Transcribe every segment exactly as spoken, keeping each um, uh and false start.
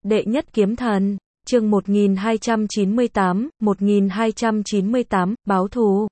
Đệ nhất kiếm thần, chương một nghìn hai trăm chín mươi tám, một nghìn hai trăm chín mươi tám, báo thù.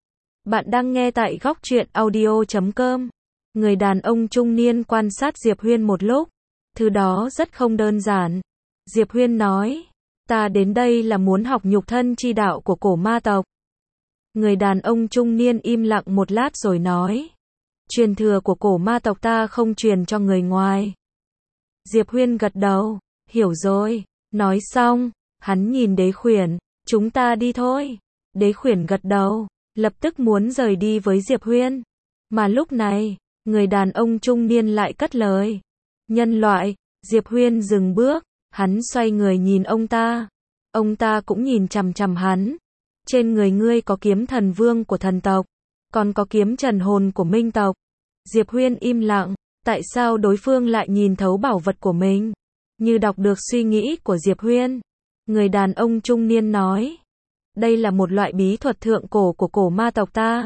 Bạn đang nghe tại góc truyện audio chấm com. Người đàn ông trung niên quan sát Diệp Huyên một lúc. Thứ đó rất không đơn giản. Diệp Huyên nói, ta đến đây là muốn học nhục thân chi đạo của cổ ma tộc. Người đàn ông trung niên im lặng một lát rồi nói, truyền thừa của cổ ma tộc ta không truyền cho người ngoài. Diệp Huyên gật đầu, hiểu rồi. Nói xong, hắn nhìn Đế Khuyển, chúng ta đi thôi. Đế Khuyển gật đầu, lập tức muốn rời đi với Diệp Huyên. Mà lúc này, người đàn ông trung niên lại cất lời. Nhân loại, Diệp Huyên dừng bước, hắn xoay người nhìn ông ta. Ông ta cũng nhìn chằm chằm hắn. Trên người ngươi có kiếm thần vương của thần tộc, còn có kiếm trần hồn của minh tộc. Diệp Huyên im lặng, tại sao đối phương lại nhìn thấu bảo vật của mình? Như đọc được suy nghĩ của Diệp Huyên. Người đàn ông trung niên nói, đây là một loại bí thuật thượng cổ của cổ ma tộc ta.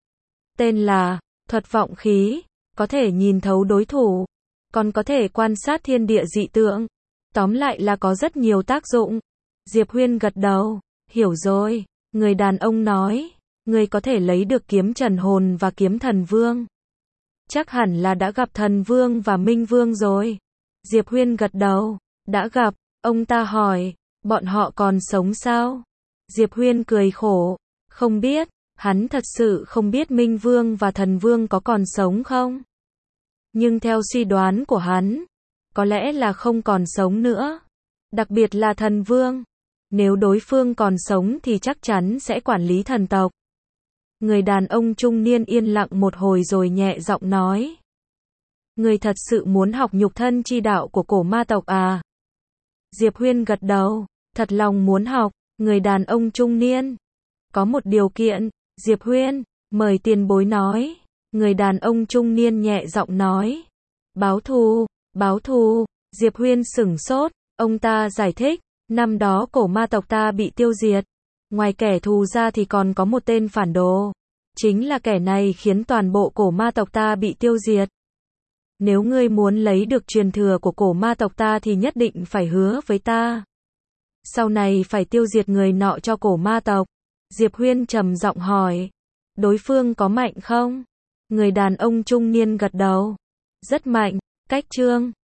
Tên là, thuật vọng khí, có thể nhìn thấu đối thủ, còn có thể quan sát thiên địa dị tượng. Tóm lại là có rất nhiều tác dụng. Diệp Huyên gật đầu, hiểu rồi. Người đàn ông nói, ngươi có thể lấy được kiếm trần hồn và kiếm thần vương. Chắc hẳn là đã gặp thần vương và minh vương rồi. Diệp Huyên gật đầu, đã gặp. Ông ta hỏi, bọn họ còn sống sao? Diệp Huyên cười khổ, không biết. Hắn thật sự không biết minh vương và thần vương có còn sống không? Nhưng theo suy đoán của hắn, có lẽ là không còn sống nữa. Đặc biệt là thần vương. Nếu đối phương còn sống thì chắc chắn sẽ quản lý thần tộc. Người đàn ông trung niên yên lặng một hồi rồi nhẹ giọng nói. Người thật sự muốn học nhục thân chi đạo của cổ ma tộc à? Diệp Huyên gật đầu, thật lòng muốn học. Người đàn ông trung niên, có một điều kiện. Diệp Huyên, mời tiền bối nói. Người đàn ông trung niên nhẹ giọng nói. Báo thù, báo thù. Diệp Huyên sửng sốt, ông ta giải thích. Năm đó cổ ma tộc ta bị tiêu diệt. Ngoài kẻ thù ra thì còn có một tên phản đồ. Chính là kẻ này khiến toàn bộ cổ ma tộc ta bị tiêu diệt. Nếu ngươi muốn lấy được truyền thừa của cổ ma tộc ta thì nhất định phải hứa với ta. Sau này phải tiêu diệt người nọ cho cổ ma tộc. Diệp Huyên trầm giọng hỏi. Đối phương có mạnh không? Người đàn ông trung niên gật đầu. Rất mạnh. Cách chương